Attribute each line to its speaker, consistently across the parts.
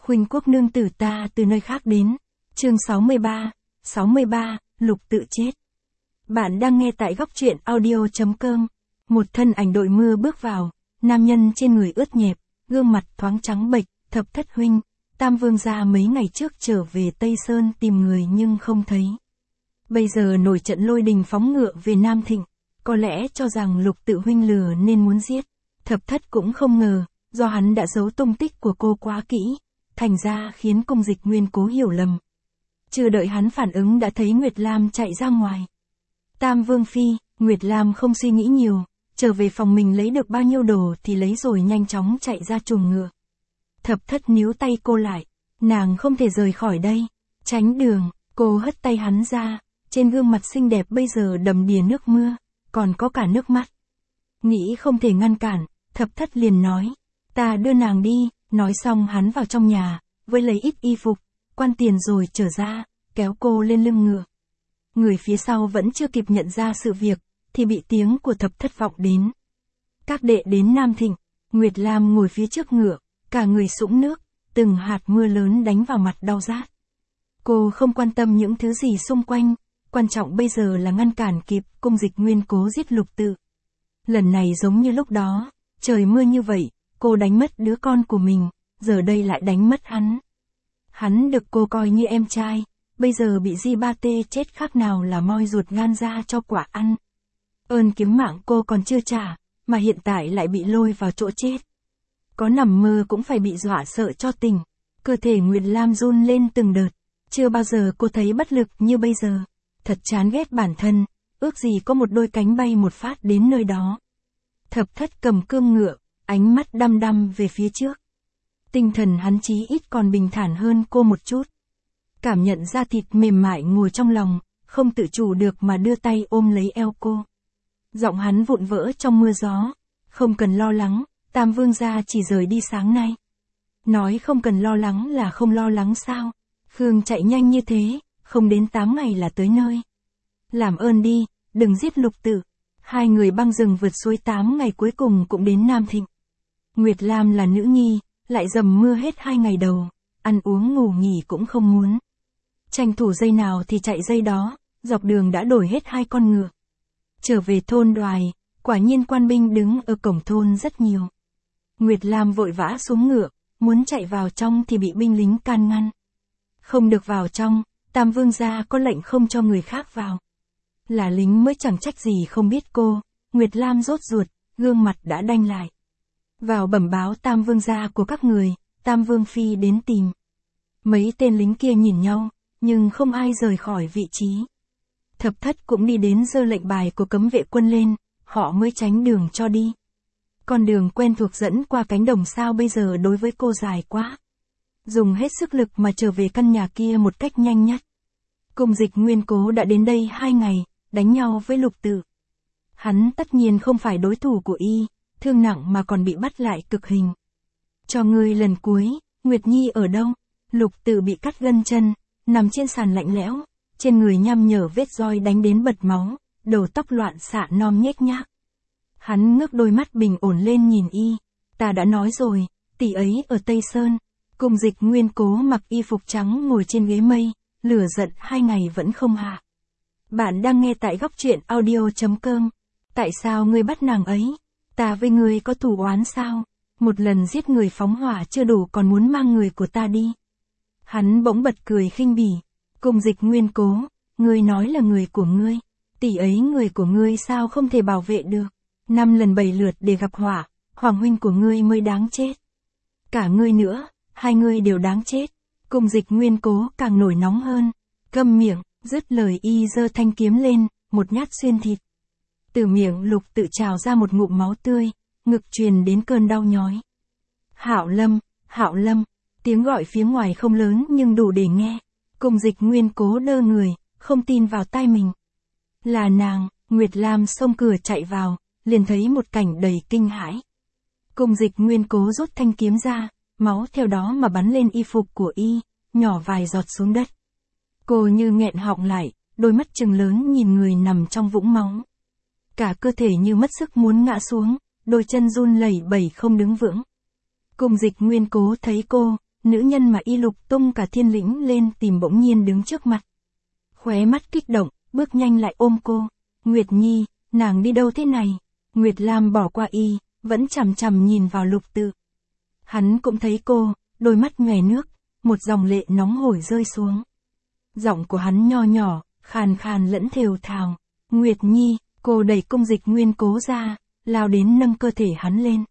Speaker 1: Khuynh Quốc nương tử ta từ nơi khác đến. Chương 63, Lục tự chết. Bạn đang nghe tại góc truyện audio.com. Một thân ảnh đội mưa bước vào, nam nhân trên người ướt nhẹp, gương mặt thoáng trắng bệch. Thập thất huynh, Tam Vương gia mấy ngày trước trở về Tây Sơn tìm người nhưng không thấy. Bây giờ nổi trận lôi đình phóng ngựa về Nam Thịnh, có lẽ cho rằng Lục tự huynh lừa nên muốn giết. Thập thất cũng không ngờ, do hắn đã giấu tung tích của cô quá kỹ, thành ra khiến Cung Dịch Nguyên Cố hiểu lầm. Chưa đợi hắn phản ứng đã thấy Nguyệt Lam chạy ra ngoài. Tam Vương phi, Nguyệt Lam không suy nghĩ nhiều, trở về phòng mình lấy được bao nhiêu đồ thì lấy rồi nhanh chóng chạy ra chuồng ngựa. Thập thất níu tay cô lại, nàng không thể rời khỏi đây, tránh đường. Cô hất tay hắn ra, trên gương mặt xinh đẹp bây giờ đầm đìa nước mưa, còn có cả nước mắt. Nghĩ không thể ngăn cản, thập thất liền nói, ta đưa nàng đi. Nói xong hắn vào trong nhà, với lấy ít y phục, quan tiền rồi trở ra, kéo cô lên lưng ngựa. Người phía sau vẫn chưa kịp nhận ra sự việc, thì bị tiếng của thập thất vọng đến. Các đệ đến Nam Thịnh, Nguyệt Lam ngồi phía trước ngựa, cả người sũng nước, từng hạt mưa lớn đánh vào mặt đau rát. Cô không quan tâm những thứ gì xung quanh, quan trọng bây giờ là ngăn cản kịp Cung Dịch Nguyên Cố giết Lục tự. Lần này giống như lúc đó, trời mưa như vậy, cô đánh mất đứa con của mình, giờ đây lại đánh mất hắn. Hắn được cô coi như em trai, bây giờ bị Di Ba Tê chết khác nào là moi ruột gan ra cho quả ăn. Ơn kiếm mạng cô còn chưa trả, mà hiện tại lại bị lôi vào chỗ chết. Có nằm mơ cũng phải bị dọa sợ cho tỉnh. Cơ thể Nguyệt Lam run lên từng đợt, chưa bao giờ cô thấy bất lực như bây giờ. Thật chán ghét bản thân, ước gì có một đôi cánh bay một phát đến nơi đó. Thập thất cầm cương ngựa, ánh mắt đăm đăm về phía trước. Tinh thần hắn chí ít còn bình thản hơn cô một chút. Cảm nhận da thịt mềm mại ngồi trong lòng, không tự chủ được mà đưa tay ôm lấy eo cô. Giọng hắn vụn vỡ trong mưa gió. Không cần lo lắng, Tam Vương gia chỉ rời đi sáng nay. Nói không cần lo lắng là không lo lắng sao? Khương chạy nhanh như thế, không đến 8 ngày là tới nơi. Làm ơn đi, đừng giết Lục tự. Hai người băng rừng vượt suối 8 ngày cuối cùng cũng đến Nam Thịnh. Nguyệt Lam là nữ nhi, lại dầm mưa hết 2 ngày đầu, ăn uống ngủ nghỉ cũng không muốn. Tranh thủ dây nào thì chạy dây đó, dọc đường đã đổi hết 2 con ngựa. Trở về thôn Đoài, quả nhiên quan binh đứng ở cổng thôn rất nhiều. Nguyệt Lam vội vã xuống ngựa, muốn chạy vào trong thì bị binh lính can ngăn. Không được vào trong, Tam Vương gia có lệnh không cho người khác vào. Là lính mới chẳng trách gì không biết cô, Nguyệt Lam rốt ruột, gương mặt đã đanh lại. Vào bẩm báo Tam Vương gia của các người, Tam Vương phi đến tìm. Mấy tên lính kia nhìn nhau, nhưng không ai rời khỏi vị trí. Thập thất cũng đi đến giơ lệnh bài của cấm vệ quân lên, họ mới tránh đường cho đi. Con đường quen thuộc dẫn qua cánh đồng sao bây giờ đối với cô dài quá. Dùng hết sức lực mà trở về căn nhà kia một cách nhanh nhất. Cung Dịch Nguyên Cố đã đến đây 2 ngày, đánh nhau với Lục tự. Hắn tất nhiên không phải đối thủ của y, thương nặng mà còn bị bắt lại cực hình. Cho ngươi lần cuối, Nguyệt Nhi ở đâu? Lục tự bị cắt gân chân, nằm trên sàn lạnh lẽo, trên người nhăm nhở vết roi đánh đến bật máu, đầu tóc loạn xạ non nhếch nhác. Hắn ngước đôi mắt bình ổn lên nhìn y, ta đã nói rồi, tỷ ấy ở Tây Sơn. Cung Dịch Nguyên Cố mặc y phục trắng ngồi trên ghế mây, lửa giận 2 ngày vẫn không hạ. Bạn đang nghe tại góc truyện audio.com. Tại sao ngươi bắt nàng ấy? Ta với ngươi có thù oán sao? Một lần giết người phóng hỏa chưa đủ còn muốn mang người của ta đi. Hắn bỗng bật cười khinh bỉ. Cung Dịch Nguyên Cố, ngươi nói là người của ngươi. Tỷ ấy người của ngươi sao không thể bảo vệ được? 5 lần 7 lượt để gặp hỏa, hoàng huynh của ngươi mới đáng chết. Cả ngươi nữa, hai ngươi đều đáng chết. Cung Dịch Nguyên Cố càng nổi nóng hơn. Câm miệng, dứt lời y giơ thanh kiếm lên, một nhát xuyên thịt. Từ miệng Lục tự trào ra một ngụm máu tươi, ngực truyền đến cơn đau nhói. Hạo Lâm, tiếng gọi phía ngoài không lớn nhưng đủ để nghe. Cung Dịch Nguyên Cố đơ người, không tin vào tai mình. Là nàng. Nguyệt Lam xông cửa chạy vào, liền thấy một cảnh đầy kinh hãi. Cung Dịch Nguyên Cố rút thanh kiếm ra, máu theo đó mà bắn lên y phục của y, nhỏ vài giọt xuống đất. Cô như nghẹn họng lại, đôi mắt trừng lớn nhìn người nằm trong vũng máu. Cả cơ thể như mất sức muốn ngã xuống, đôi chân run lẩy bẩy không đứng vững. Cung Dịch Nguyên Cố thấy cô, nữ nhân mà y lục tung cả thiên lĩnh lên tìm bỗng nhiên đứng trước mặt. Khóe mắt kích động, bước nhanh lại ôm cô. Nguyệt Nhi, nàng đi đâu thế này? Nguyệt Lam bỏ qua y, vẫn chằm chằm nhìn vào Lục Tự. Hắn cũng thấy cô, đôi mắt nhòe nước, một dòng lệ nóng hổi rơi xuống. Giọng của hắn nho nhỏ, khàn khàn lẫn thều thào. Nguyệt Nhi, cô đẩy Cung Dịch Nguyên Cố ra, lao đến nâng cơ thể hắn lên.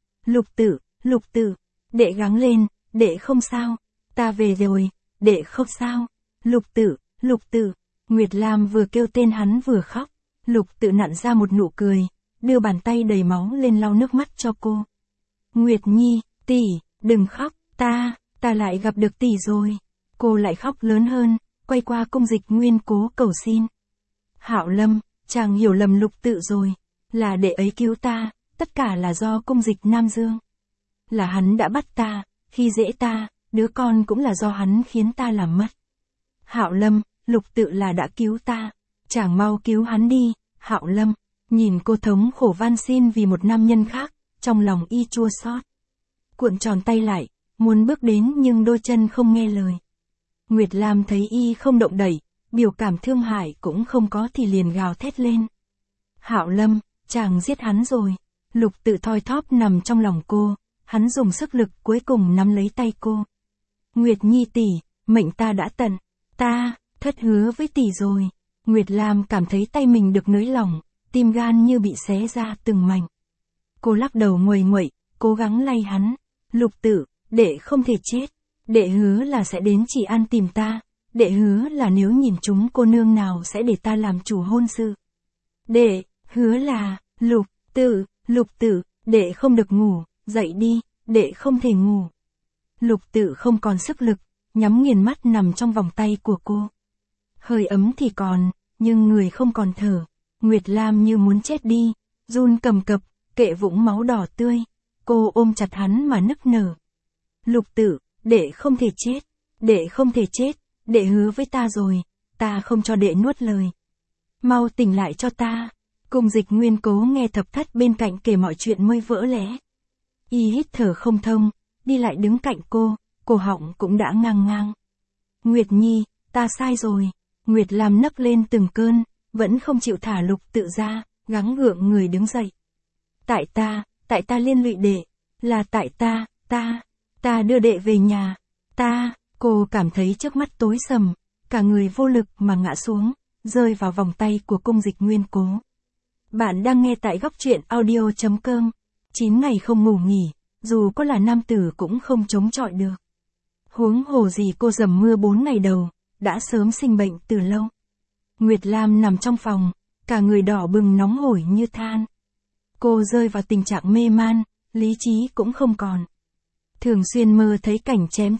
Speaker 1: Lục Tự, đệ gắng lên, đệ không sao, ta về rồi, đệ không sao. Lục Tự, Nguyệt Lam vừa kêu tên hắn vừa khóc. Lục Tự nặn ra một nụ cười, đưa bàn tay đầy máu lên lau nước mắt cho cô. Nguyệt Nhi, tỷ, đừng khóc, ta lại gặp được tỷ rồi. Cô lại khóc lớn hơn, quay qua Cung Dịch Nguyên Cố cầu xin. Hạo Lâm, chàng hiểu lầm Lục Tự rồi, là đệ ấy cứu ta, tất cả là do Cung Dịch Nam Dương. Là hắn đã bắt ta, khi dễ ta, đứa con cũng là do hắn khiến ta làm mất. Hạo Lâm, Lục Tự là đã cứu ta, chàng mau cứu hắn đi. Hạo Lâm, nhìn cô thống khổ van xin vì một nam nhân khác, trong lòng y chua xót. Cuộn tròn tay lại, muốn bước đến nhưng đôi chân không nghe lời. Nguyệt Lam thấy y không động đậy, biểu cảm thương hại cũng không có thì liền gào thét lên. Hạo Lâm, chàng giết hắn rồi. Lục Tự thoi thóp nằm trong lòng cô, hắn dùng sức lực cuối cùng nắm lấy tay cô. Nguyệt Nhi tỷ, mệnh ta đã tận, ta thất hứa với tỷ rồi. Nguyệt Lam cảm thấy tay mình được nới lỏng, tim gan như bị xé ra từng mảnh. Cô lắc đầu nguầy nguậy, cố gắng lay hắn. Lục Tự, đệ không thể chết. Đệ hứa là sẽ đến Chỉ An tìm ta. Đệ hứa là nếu nhìn chúng cô nương nào sẽ để ta làm chủ hôn sự. Đệ hứa là, Lục Tự, đệ không được ngủ, dậy đi, đệ không thể ngủ. Lục Tự không còn sức lực, nhắm nghiền mắt nằm trong vòng tay của cô. Hơi ấm thì còn, nhưng người không còn thở. Nguyệt Lam như muốn chết đi, run cầm cập, kệ vũng máu đỏ tươi. Cô ôm chặt hắn mà nức nở. Lục Tự, đệ không thể chết, đệ không thể chết, đệ hứa với ta rồi, ta không cho đệ nuốt lời. Mau tỉnh lại cho ta. Cung Dịch Nguyên Cố nghe thập thất bên cạnh kể mọi chuyện mới vỡ lẽ. Y hít thở không thông, đi lại đứng cạnh cô, cổ họng cũng đã ngang ngang. Nguyệt Nhi, ta sai rồi. Nguyệt Lam nấc lên từng cơn, vẫn không chịu thả Lục Tự ra, gắng gượng người đứng dậy. Tại ta liên lụy đệ, là tại ta đưa đệ về nhà, cô cảm thấy trước mắt tối sầm, cả người vô lực mà ngã xuống, rơi vào vòng tay của Cung Dịch Nguyên Cố. Bạn đang nghe tại góc truyện audio.com. 9 ngày không ngủ nghỉ, dù có là nam tử cũng không chống chọi được. Huống hồ gì cô dầm mưa 4 ngày đầu, đã sớm sinh bệnh từ lâu. Nguyệt Lam nằm trong phòng, cả người đỏ bừng nóng hổi như than. Cô rơi vào tình trạng mê man, lý trí cũng không còn. Thường xuyên mơ thấy cảnh chém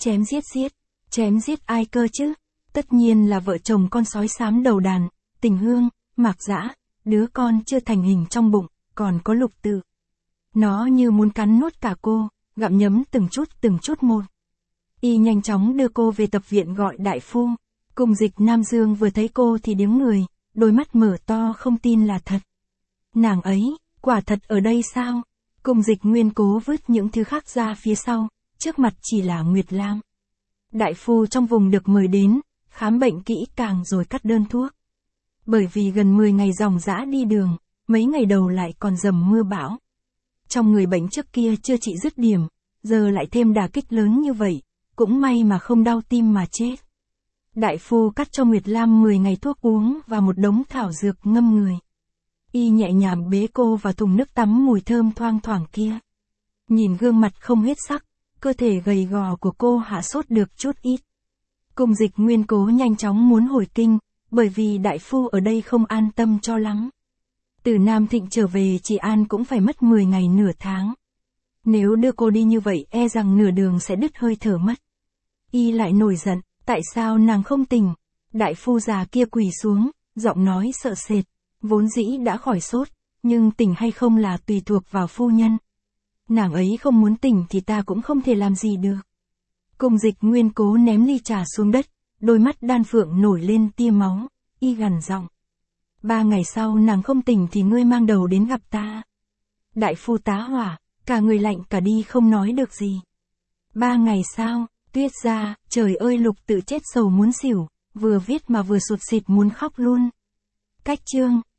Speaker 1: giết ai cơ chứ? Tất nhiên là vợ chồng con sói xám đầu đàn, Tình Hương, Mạc Dã, đứa con chưa thành hình trong bụng, còn có Lục Tự. Nó như muốn cắn nuốt cả cô, gặm nhấm từng chút một. Y nhanh chóng đưa cô về tập viện gọi đại phu. Cung Dịch Nam Dương vừa thấy cô thì đứng người, đôi mắt mở to không tin là thật. Nàng ấy, quả thật ở đây sao? Cung Dịch Nguyên Cố vứt những thứ khác ra phía sau, trước mặt chỉ là Nguyệt Lam. Đại phu trong vùng được mời đến, khám bệnh kỹ càng rồi cắt đơn thuốc. Bởi vì gần 10 ngày ròng rã đi đường, mấy ngày đầu lại còn dầm mưa bão. Trong người bệnh trước kia chưa trị dứt điểm, giờ lại thêm đả kích lớn như vậy, cũng may mà không đau tim mà chết. Đại phu cắt cho Nguyệt Lam 10 ngày thuốc uống và một đống thảo dược ngâm người. Y nhẹ nhàng bế cô vào thùng nước tắm mùi thơm thoang thoảng kia. Nhìn gương mặt không huyết sắc, cơ thể gầy gò của cô hạ sốt được chút ít. Cung Dịch Nguyên Cố nhanh chóng muốn hồi kinh, bởi vì đại phu ở đây không an tâm cho lắm. Từ Nam Thịnh trở về Chỉ An cũng phải mất 10 ngày nửa tháng. Nếu đưa cô đi như vậy e rằng nửa đường sẽ đứt hơi thở mất. Y lại nổi giận, tại sao nàng không tỉnh? Đại phu già kia quỳ xuống, giọng nói sợ sệt, vốn dĩ đã khỏi sốt, nhưng tỉnh hay không là tùy thuộc vào phu nhân. Nàng ấy không muốn tỉnh thì ta cũng không thể làm gì được. Cung Dịch Nguyên Cố ném ly trà xuống đất, đôi mắt đan phượng nổi lên tia máu, y gằn giọng. 3 ngày sau nàng không tỉnh thì ngươi mang đầu đến gặp ta. Đại phu tá hỏa, cả người lạnh cả đi không nói được gì. 3 ngày sau, Tuyết ra, trời ơi Lục tự chết sầu muốn xỉu, vừa viết mà vừa sụt sịt muốn khóc luôn. Cách chương